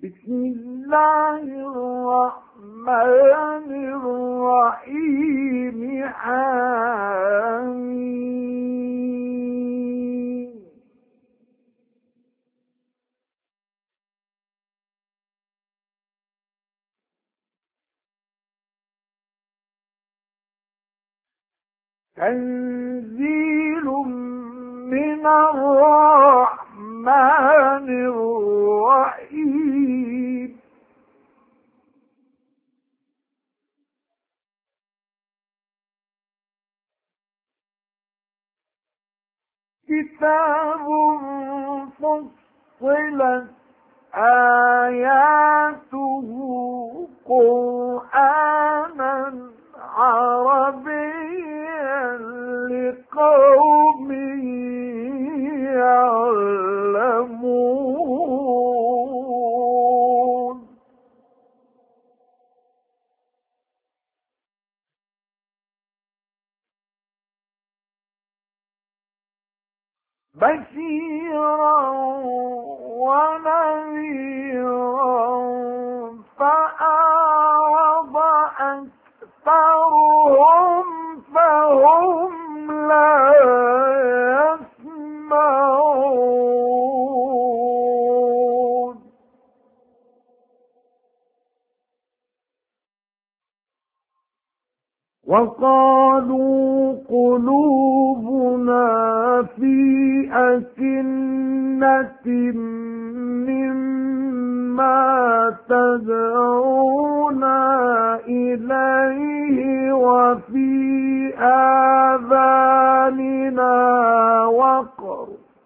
بسم الله الرحمن الرحيم حميم تنزيل من الرحمن الرحيم كتاب فصلت آياته قرآنا عربيا لقوم يعلمون بشيرا ونذيرا فأعرض أكثرهم فهم لا يسمعون وقالوا قلوبنا في أكنة مما تدعونا إليه وفي آذاننا وقر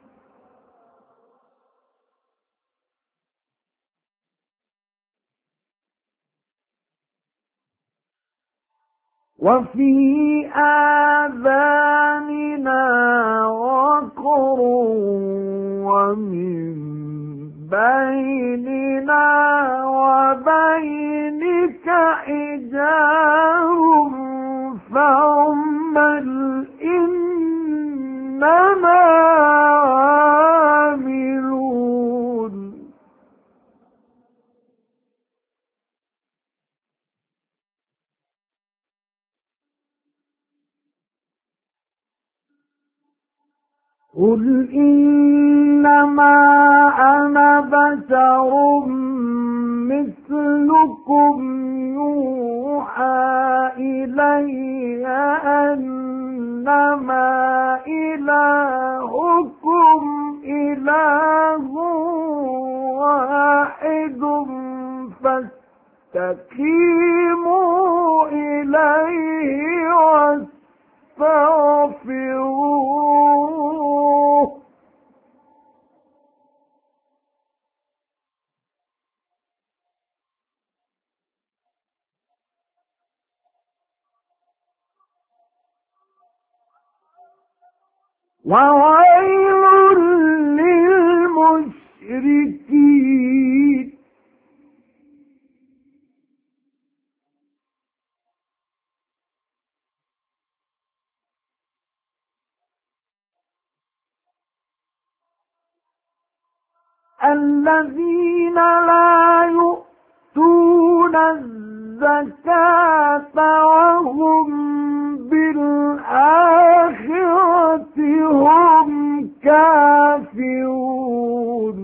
ومن بيننا وبينك حجاب فاعمل إننا عاملون قل إنما أنا بشر مثلكم يوحى إلي أنما إلهكم إله واحد فاستقيموا إليه واستغفروه وويل للمشركين الذين لا يؤتون الزكاة وهم بالآخرة هم كافرون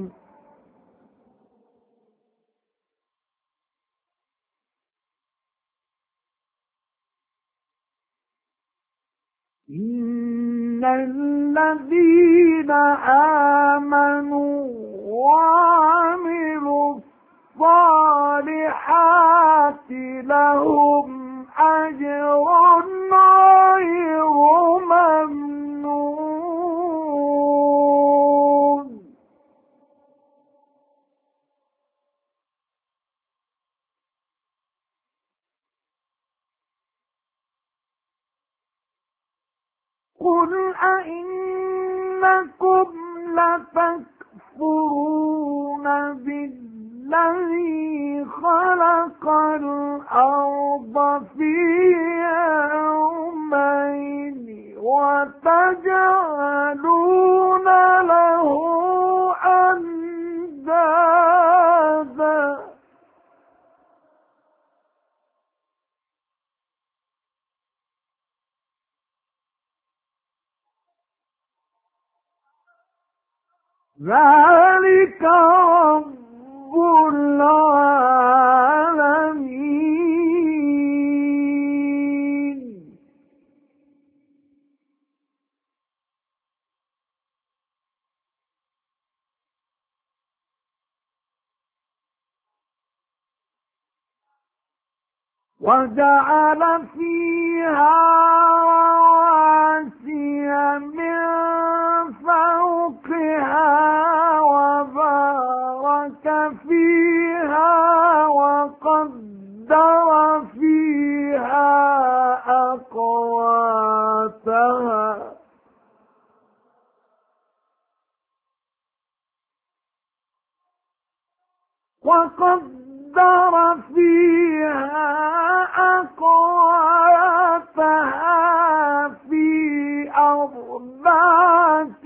إن الذين آمنوا وعملوا الصالحات لهم أجر غير ممنون قل أئنكم لتكفرون بالذي خلق الأرض في يومين وتجعلون له أندادا ذلك رب العالمين. وجعل فيها رواسي من فوقها وبارك فيها وقدر فيها أقواتها في أربعة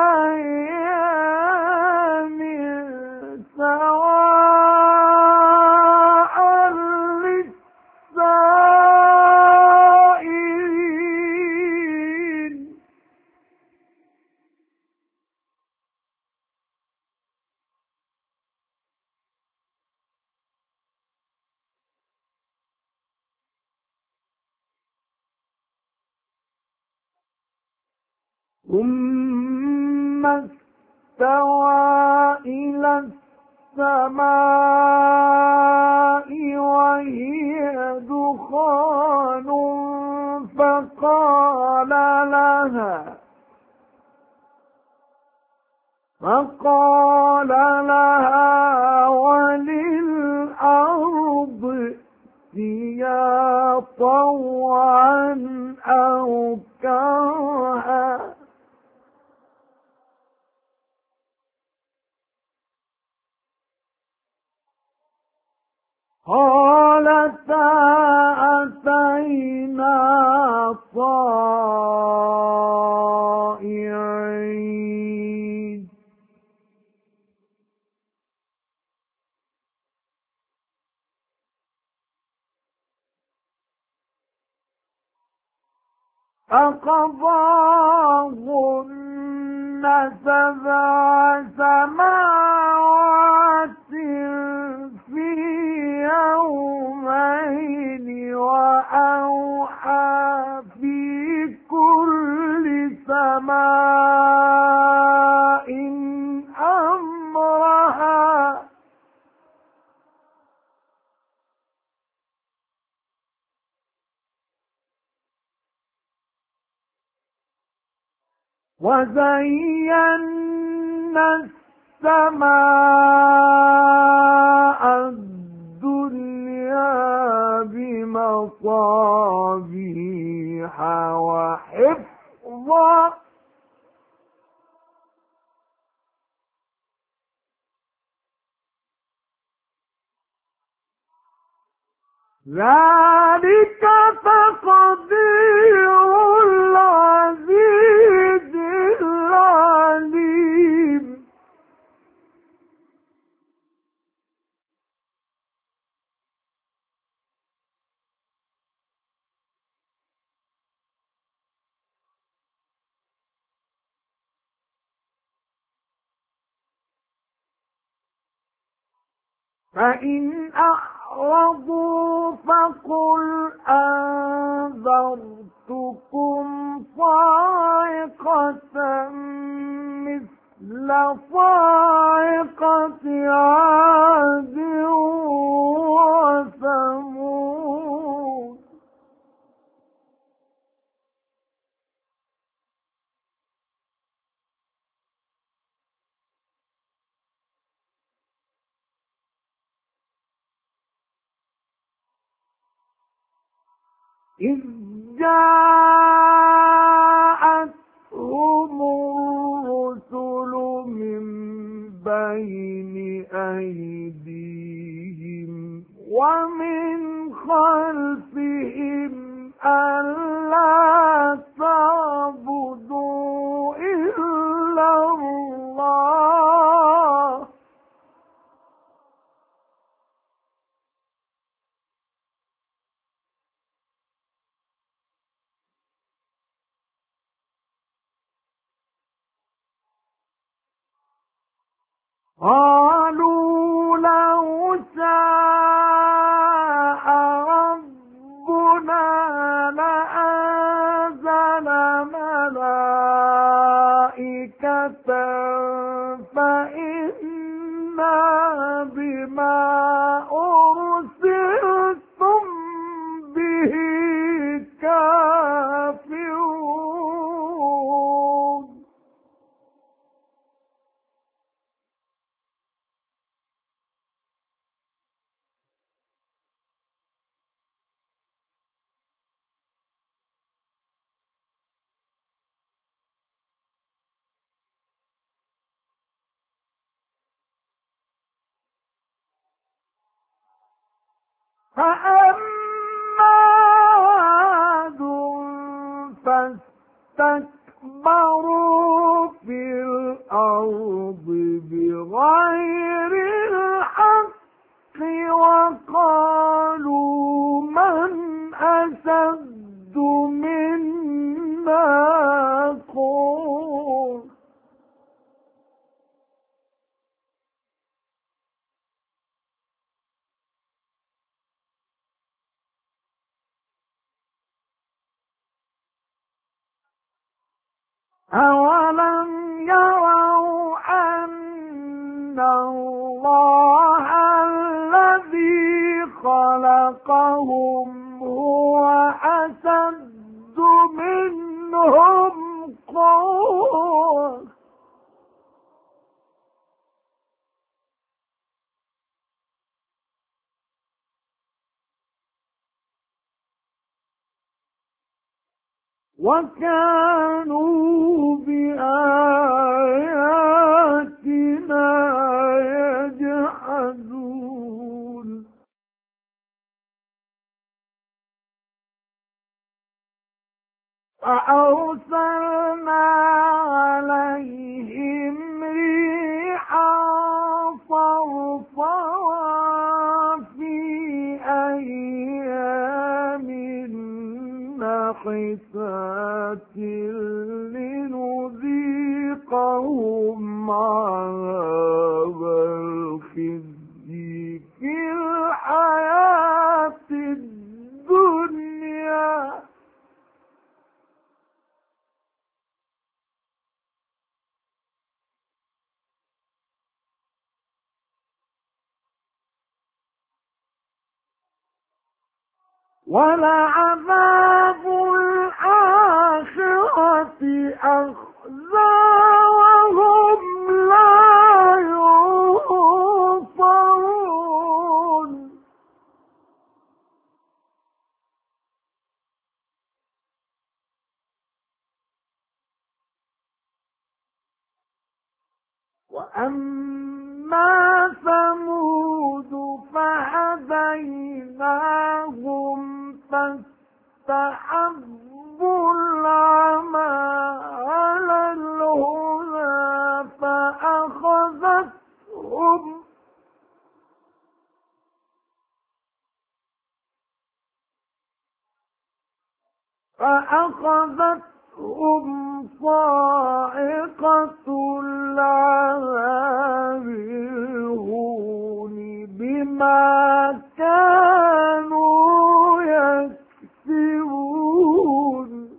أيام سواء للسائلين. ثم استوى إلى السماء وهي دخان فقال لها وللأرض ائتيا طوعا أو كرها قالتا أتينا طائعين. فقضاهن سبع سماوات في يومين وأوحى في كل سماء أمرها وزينا السماء الدنيا بمصابيح وحفظا ذلك تقدير العزيز العليم. فإن أعرضوا فقل أنذرتكم صاعقة مثل صاعقة عاد وثمود. إذ جاءتهم الرسل من بين أيديهم ومن خلفهم ألا تعبدوا إلا الله قالوا لو شاء ربنا لأنزل ملائكة فإنا بما أرسلتم به كافرون فأما عاد فاستكبروا في الأرض بغير الحق وقالوا من أشد منا قوة أولم يروا أن الله الذي خلقهم هو أشد منهم قوة وكانوا بآياتنا يجحدون فأرسلنا عليهم ريحا صرصرا في أيام نحسات لنذيقهم عذاب الخزي في الحياة الدنيا ولعذاب الآخرة أخزى وهم لا ينصرون وأما ثمود فهديناهم فاستحبوا العمى على الهدى فأخذتهم صاعقة العذاب الهون بما كانوا يكسبون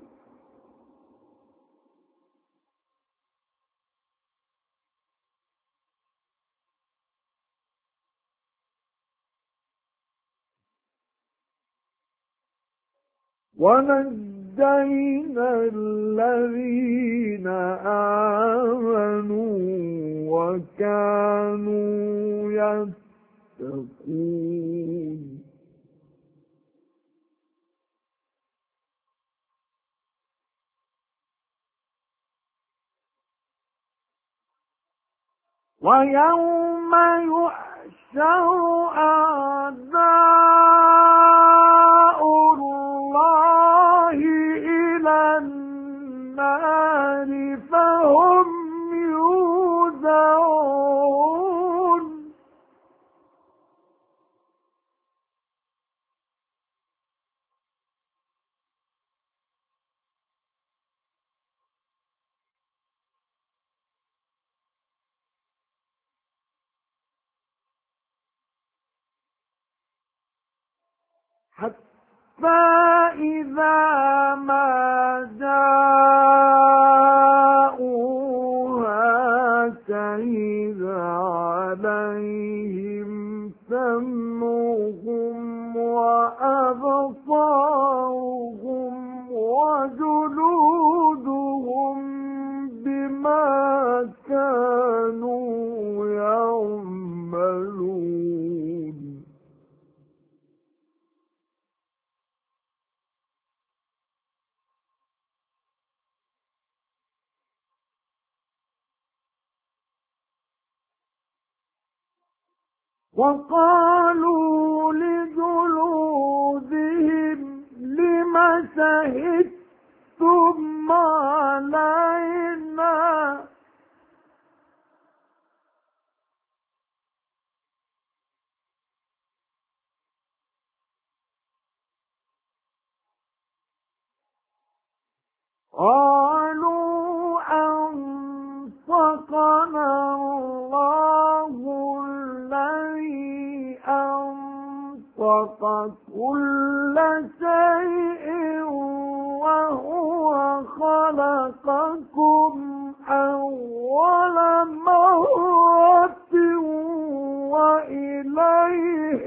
ونجينا الذين آمنوا وكانوا يتقون ويوم يحشر أعداء الله إلى النار فهم يوزعون فإذا ما جاءوها شهد عليهم سمعهم وأبصارهم وجلودهم بما كانوا يعملون. وقالوا لجلودهم لم شهدتم علينا قالوا أنطقنا الله الذي أنطق كل شيء وهو خلقكم أول مرة وإليه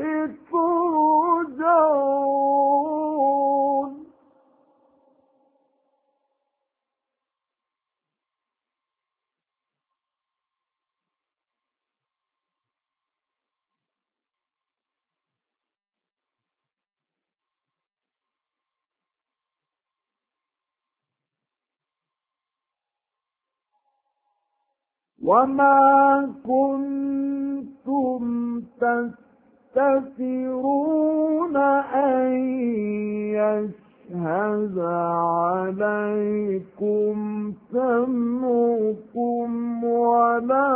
ترجعون. وما كنتم تستترون أن يشهد عليكم سمعكم ولا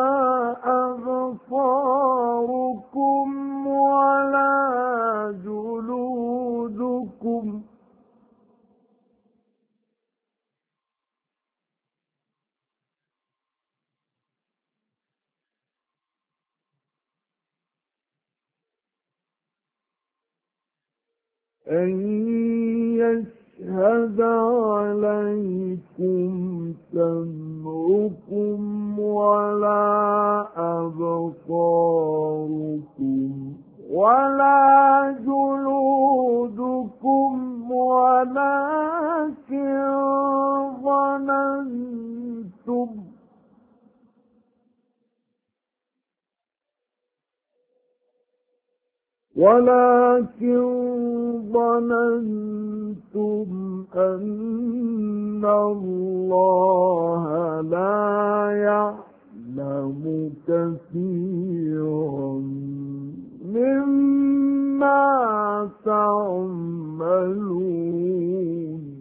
أبصاركم ولا جلودكم أن يشهد عليكم سمعكم ولا أبصاركم ولا جلودكم ولكن ظننتم أن الله لا يعلم كثيرا مما تعملون.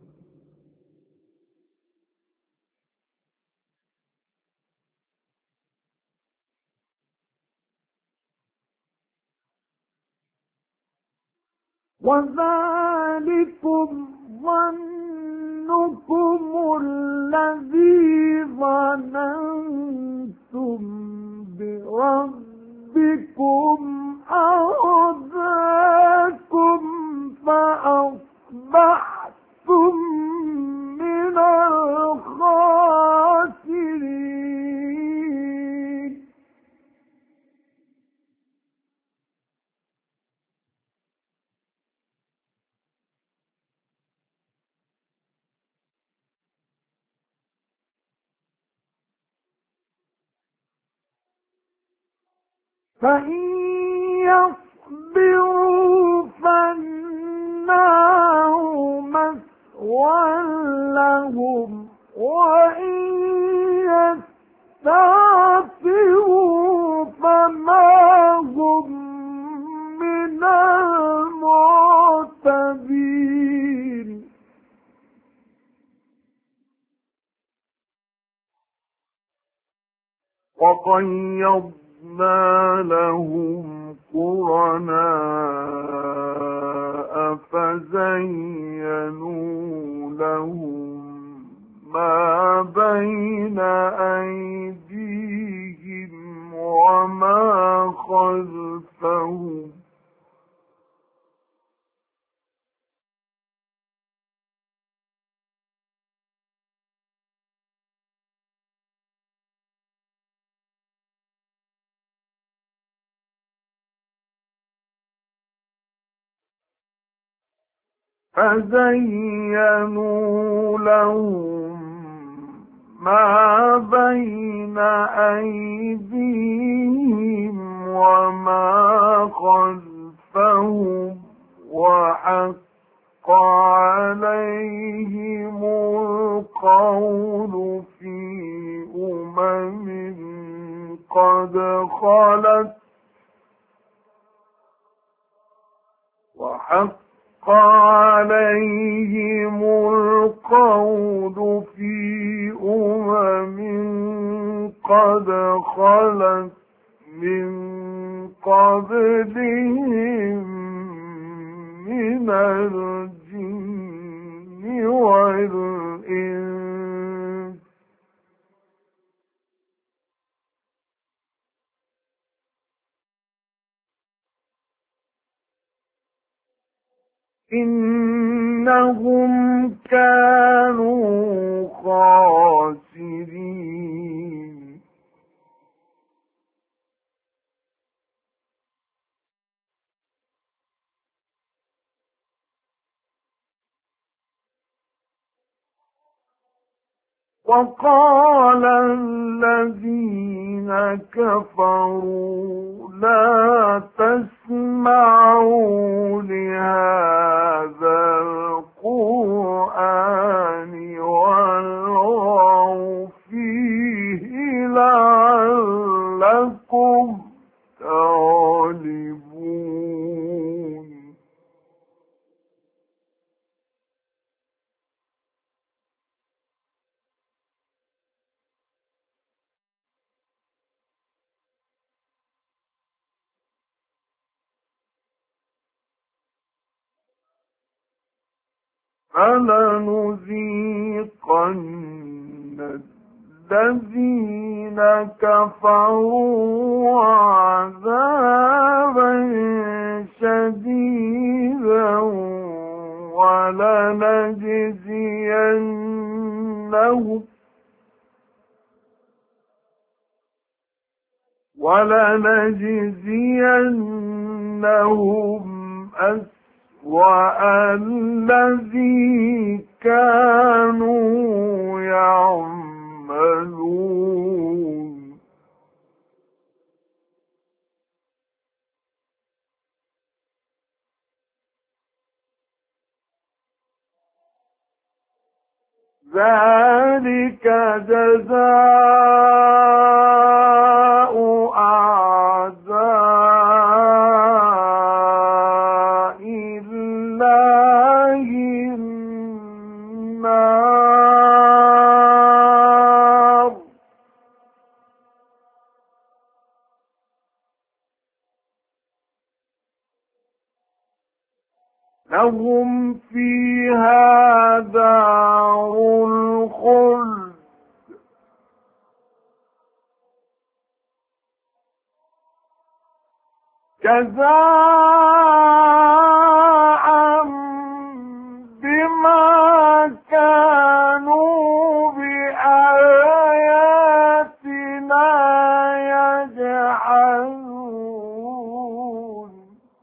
وذلكم ظنكم الذي ظننتم بربكم أرداكم فأصبحتم من الخاسرين. فإن يصبروا فالنار مثوى لهم وإن يستعتبوا فما هم من المعتبين. وقيضنا لهم قرناء فزينوا لهم ما بين أيديهم وما خلفهم فزينوا لهم ما بين أيديهم وما خلفهم وحق عليهم القول في قد خلت وحق عليهم القول في قد خلت من قبلهم من الجن والإنس إنهم كانوا خاسرين وقال الذين كفروا لا تسمعوا لهذا القرآن والغوا فيه لعلكم تغلبون فلنذيقن الذين كفروا عذابا شديدا ولنجزينهم أسوأ الذي كانوا يعملون ذلك جزاء أعداء الله النار لهم فيها دار الخلد جزاء بما كانوا بآياتنا يجحدون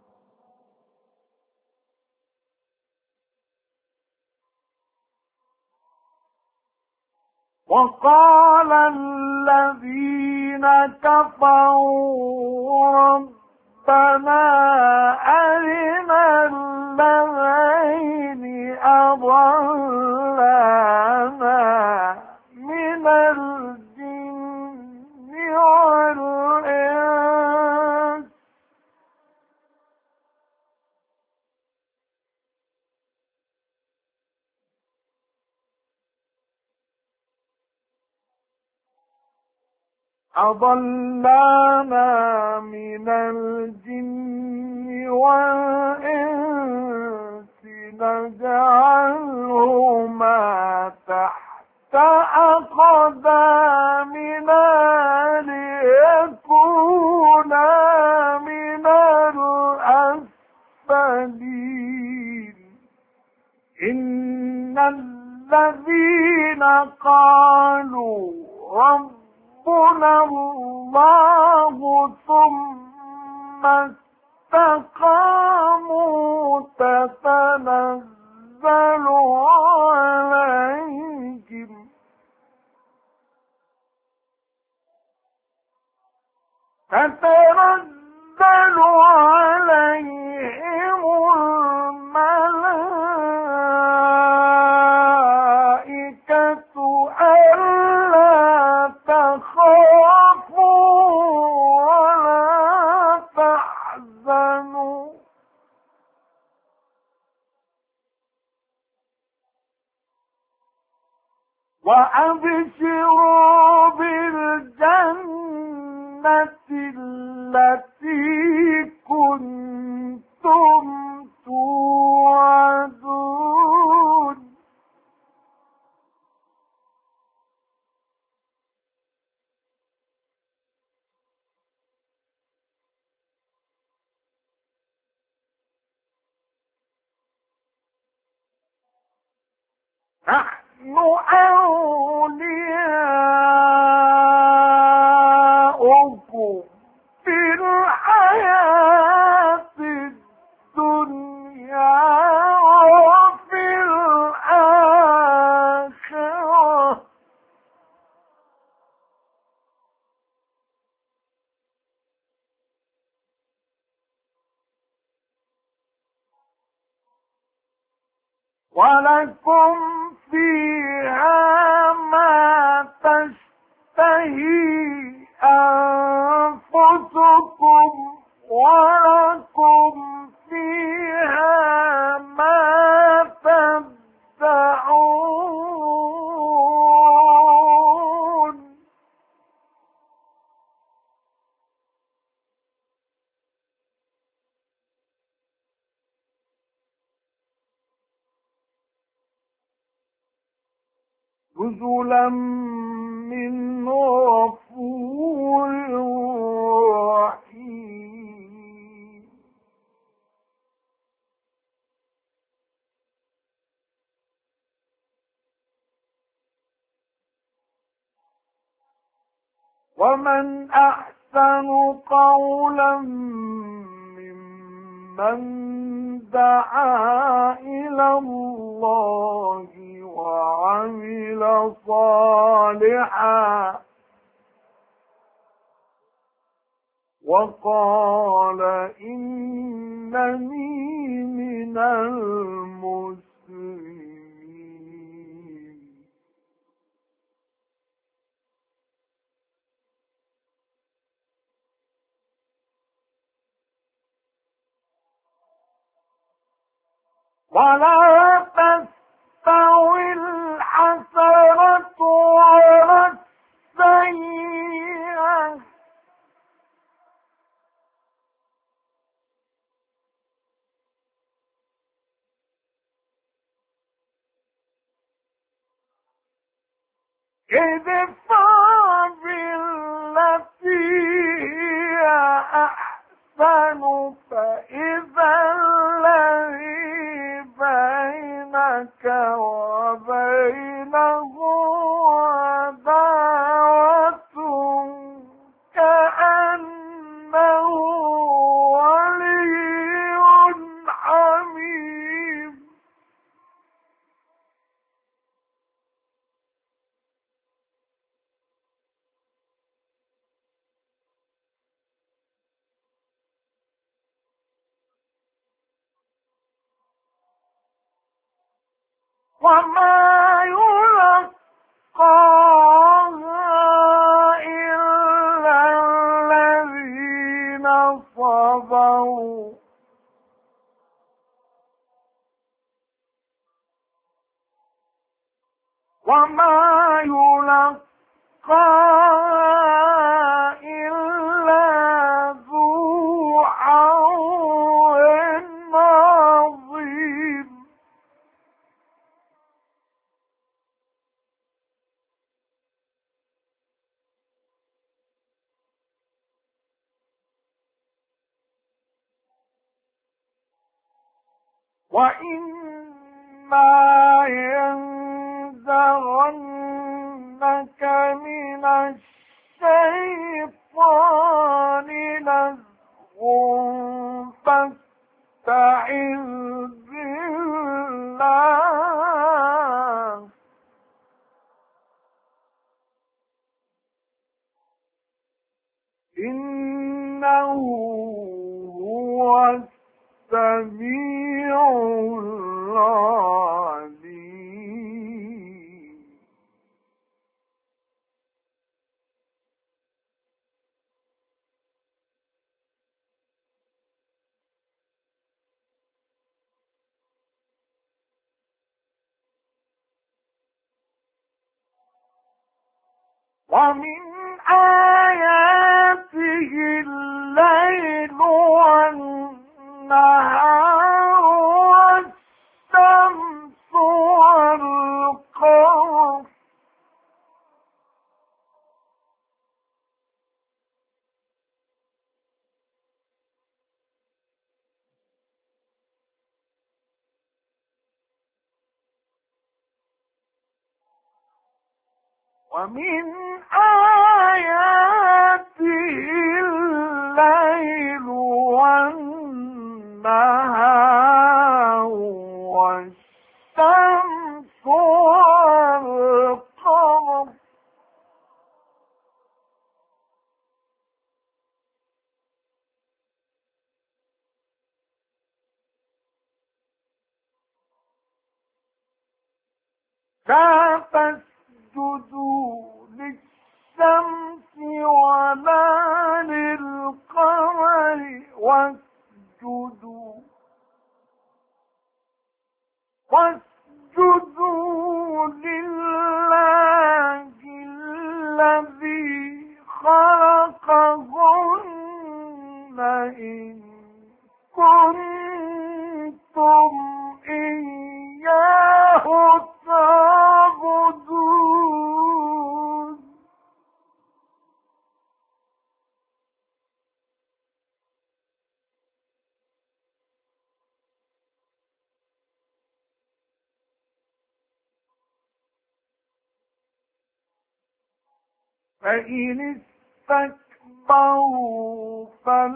وقال الذين كفروا ربنا أرنا الذين أضلانا من الجن والإنس نجعلهما تحت أقدامنا ليكونا من الأسفلين إن الذين قالوا ربنا الله ثم استقاموا تتنزل تتنزل عليهم الملائكة ألا تخافوا ولا تحزنوا وأبشروا بالجنة التي كنتم توعدون نحن أولياؤكم في الحياة الدنيا وفي الآخرة ولكم فيها ما تشتهي أنفسكم ولكم فيها ما تدعون نزلا من غفور رحيم ومن أحسن قولا ممن دعا إلى الله وعمل صالحا وقال إنني من المسلمين ولا تستوي الحسنة ولا السيئة ادفع بالتي هي أحسن فإذا الذي بينك وبينه عداوة كأنه ولي حميم وما يلقاها إلا الذين صبروا وما يلقاها إلا ذو حظ عظيم وإما ينزغنك من الشيطان نزغ فاستعذ بالله الله إنه هو السميع العليم ومن آياته الليل والنهار والشمس والقمر ومن آياته الليل والنهار والشمس والقمر لا تسجدوا للشمس ولا للقمر واسجدوا لله الذي خلقهن إن كنتم إياه تعبدون فإن استكبروا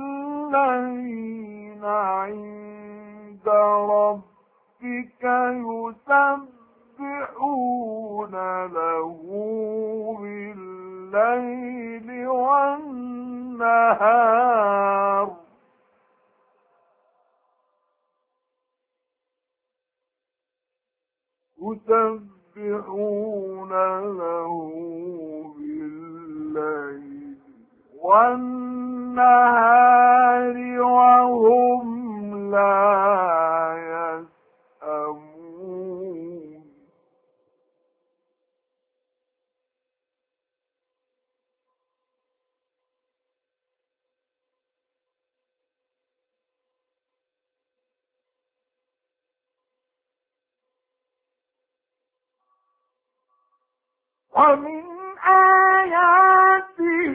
فالذين عند ربك يسبحون له بالليل والنهار يسبحون له بالليل والنهار وهم لا يسأمون ومن آياته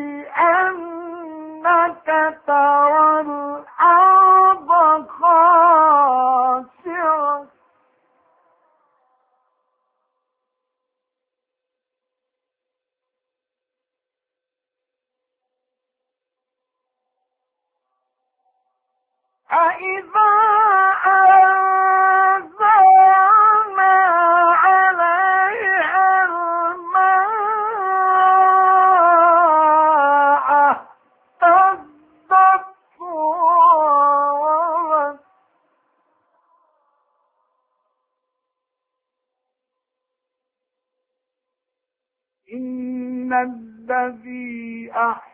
أنك ترى الأرض خاشعة فإذا أنزلنا عليها الماء اهتزت وربت إن الذي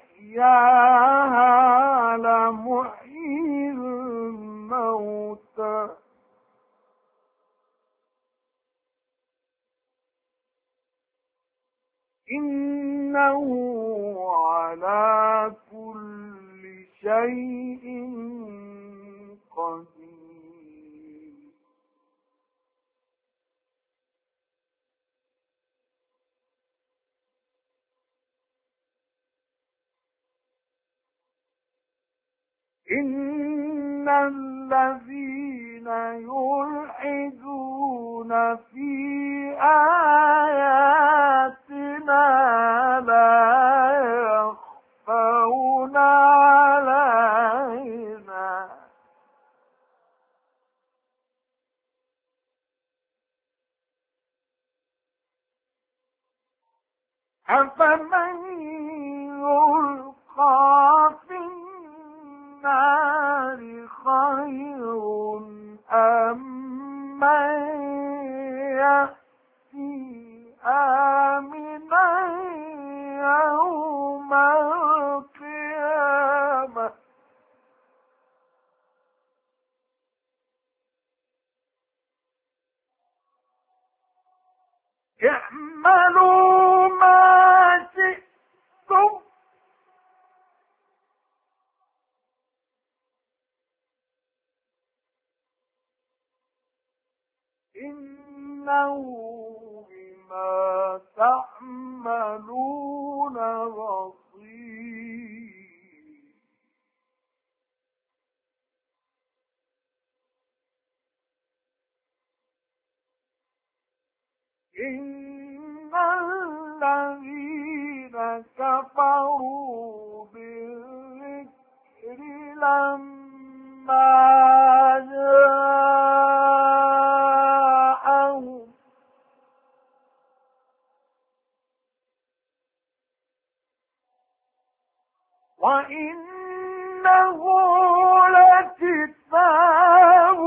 أحياها لمحيي الموتى إنه على كل شيء قدير إن الذين يلحدون في آياتنا لا يخفون علينا أفمن يلقى في النار خير أم من يأتي آمنا يوم القيامة اعملوا ما شئتم إنه بما تعملون بصير إن الذين كفروا بالذكر لما جاءهم وإنه لكتاب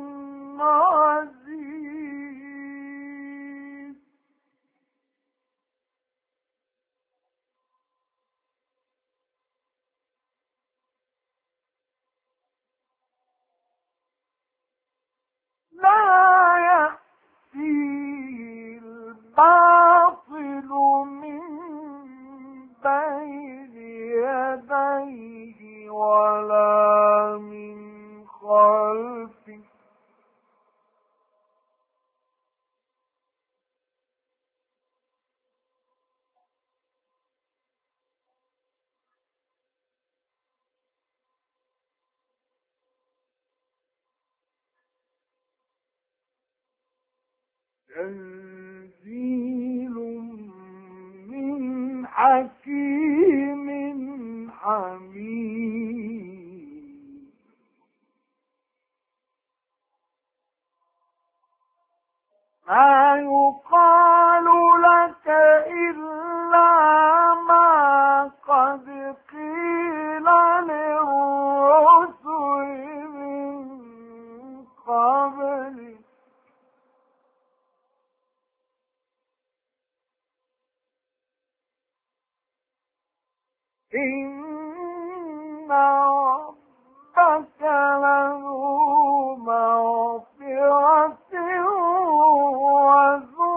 عزيز لا يأتيه الباطل من بين يديه ولا من خلفه تنزيل من حكيم حميد ما يقال لك إلا ما قد قيل للرسل من قبلك إن ربك لذو مغفرة وذو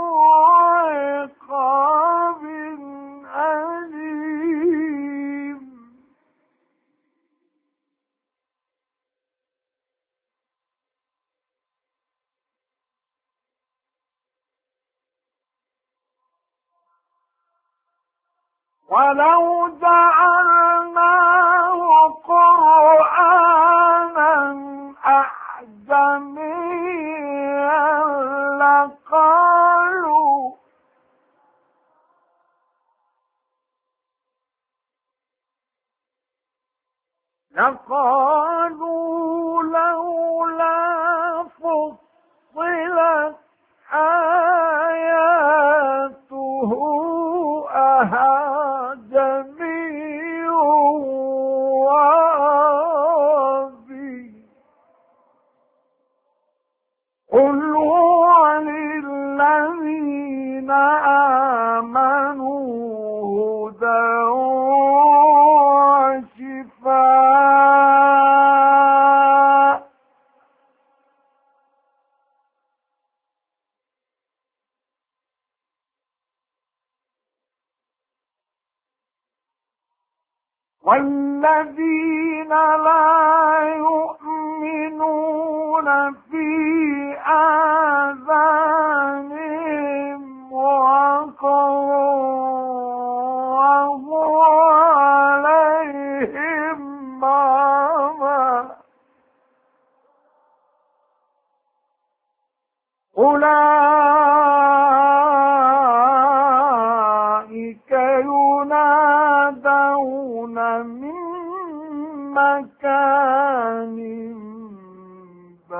عقاب أليم ولو جعلناه قرآنا أعجميا لقالوا لولا فصلت آياته أعجمي وعربي قل هو للذين آمنوا هدى وشفاء والذين لا يؤمنون في آذانهم وقر وهو عليهم عمى أولئك ينادون من مكان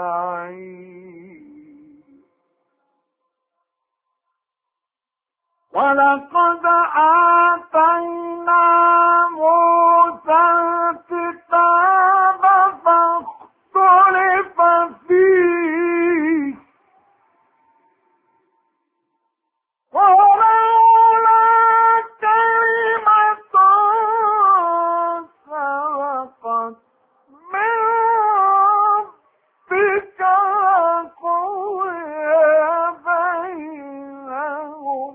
بعيد ولقد آتينا موسى الكتاب فاختلف فيه ولولا كلمة سبقت من ربك لقضي بينهم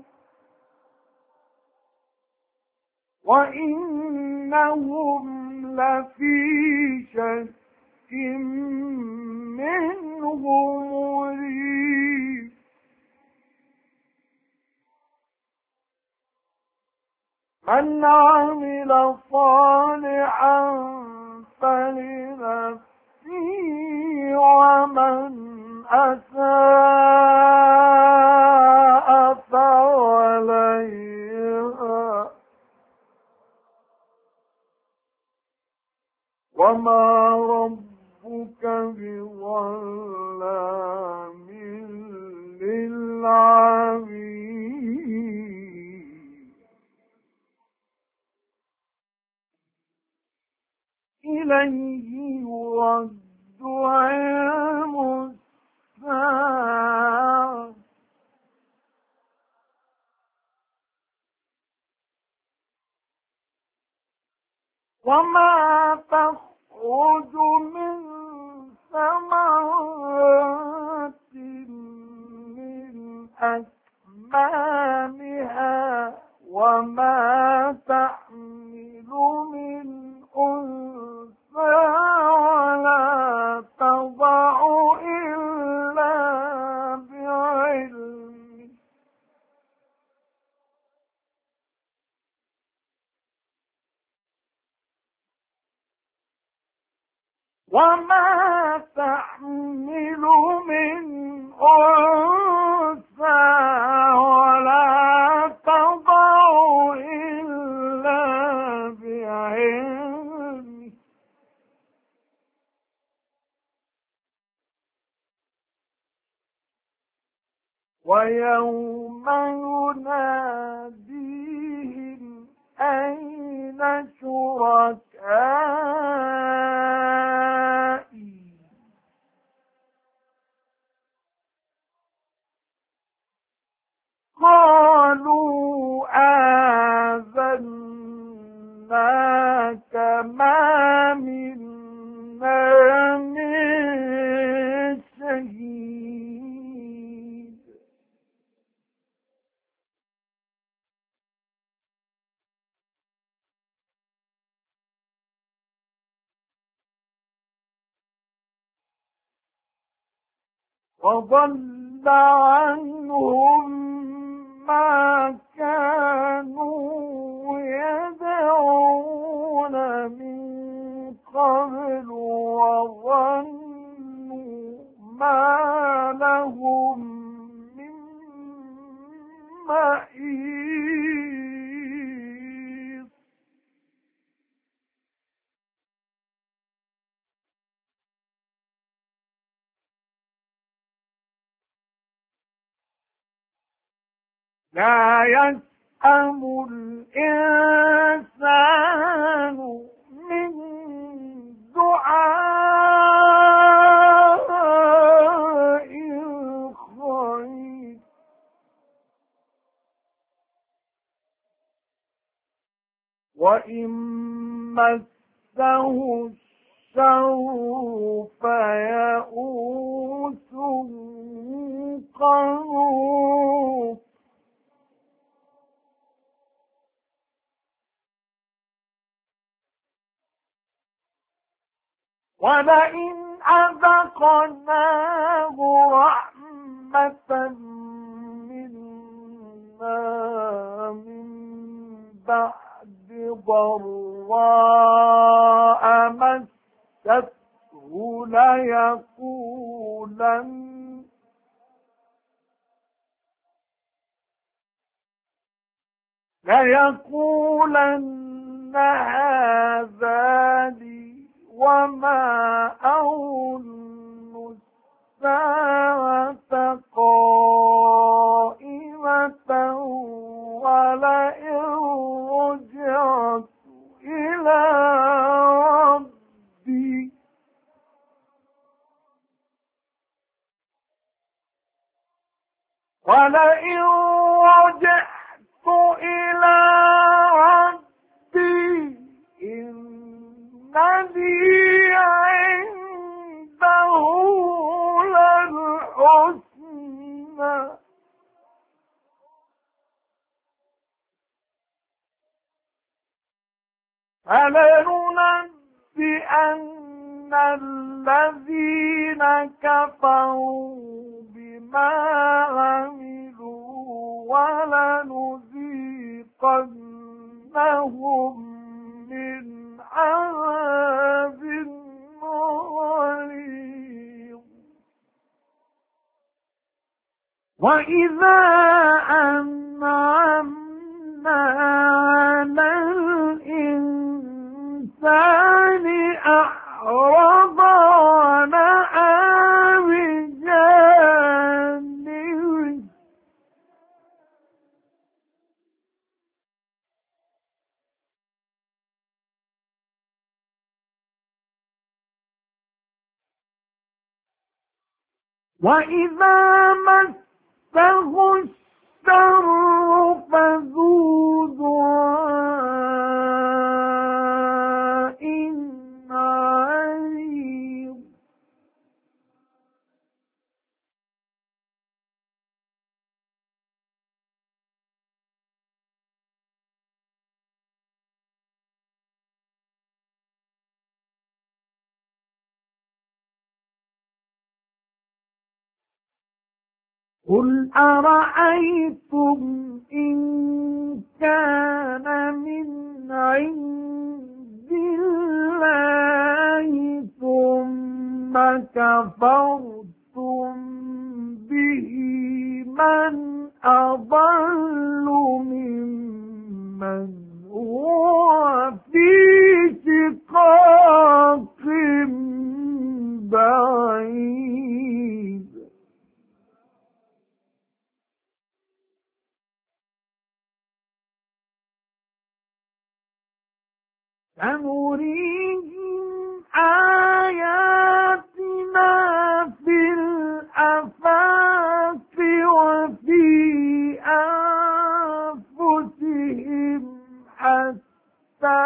وإنهم لفي شك منه مريب من عمل صالحا فلنفسه ومن أساء فعليها وما ربك بظلام للعبيد إليه يرد علم الساعة وما تخرج من ثمرات من أكمامها وما تحمل من أنثى ولا تضع إلا بعلمه وما تحمل من أنثى ولا تضع إلا بعلمه ويوم يناديهم أين شركائي قالوا آذناك ما منا من شهيد وضل عنهم ما كانوا يدعون من قبل وظنوا ما لهم من محيص لا يسأم الإنسان من دعاء الخير وإن مسه الشر فيئوس قنوط ولئن أذقناه رحمة منا من بعد ضراء مسته ليقولن هذا لي وما أظن الساعة قائمة ولئن رجعت إلى ربي إن لي عنده للحسنى فلننبئن الذين كفروا بما عملوا ولنذيقنهم من عذاب غليظ. وإذا أنعمنا على الإنسان أعرض ونأى بجانبه وإذا مسه الشر فذو دعاء عريض. قل أرأيتم إن كان من عند الله ثم كفرتم به من أضل ممن هو في شقاق بعيد. سنريهم آياتنا في الآفاق وفي أنفسهم حتى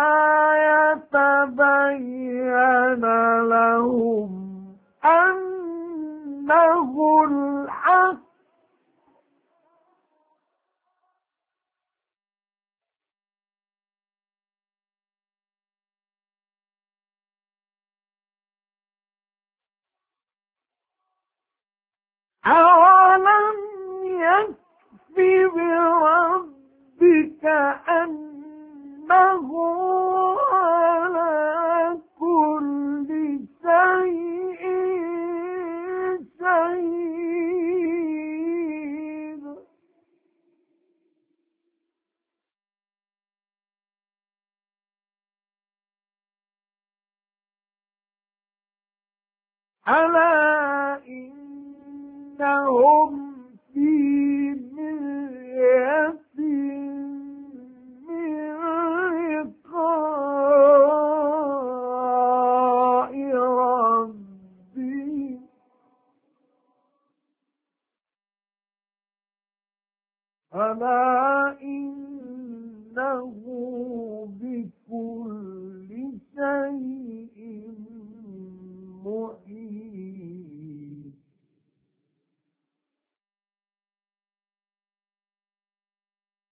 يتبين لهم أنه الحق. أولم يكف بربك أنه على كل شيء شهيد. ألا إنهم في مرية من لقاء ربهم ألا إنه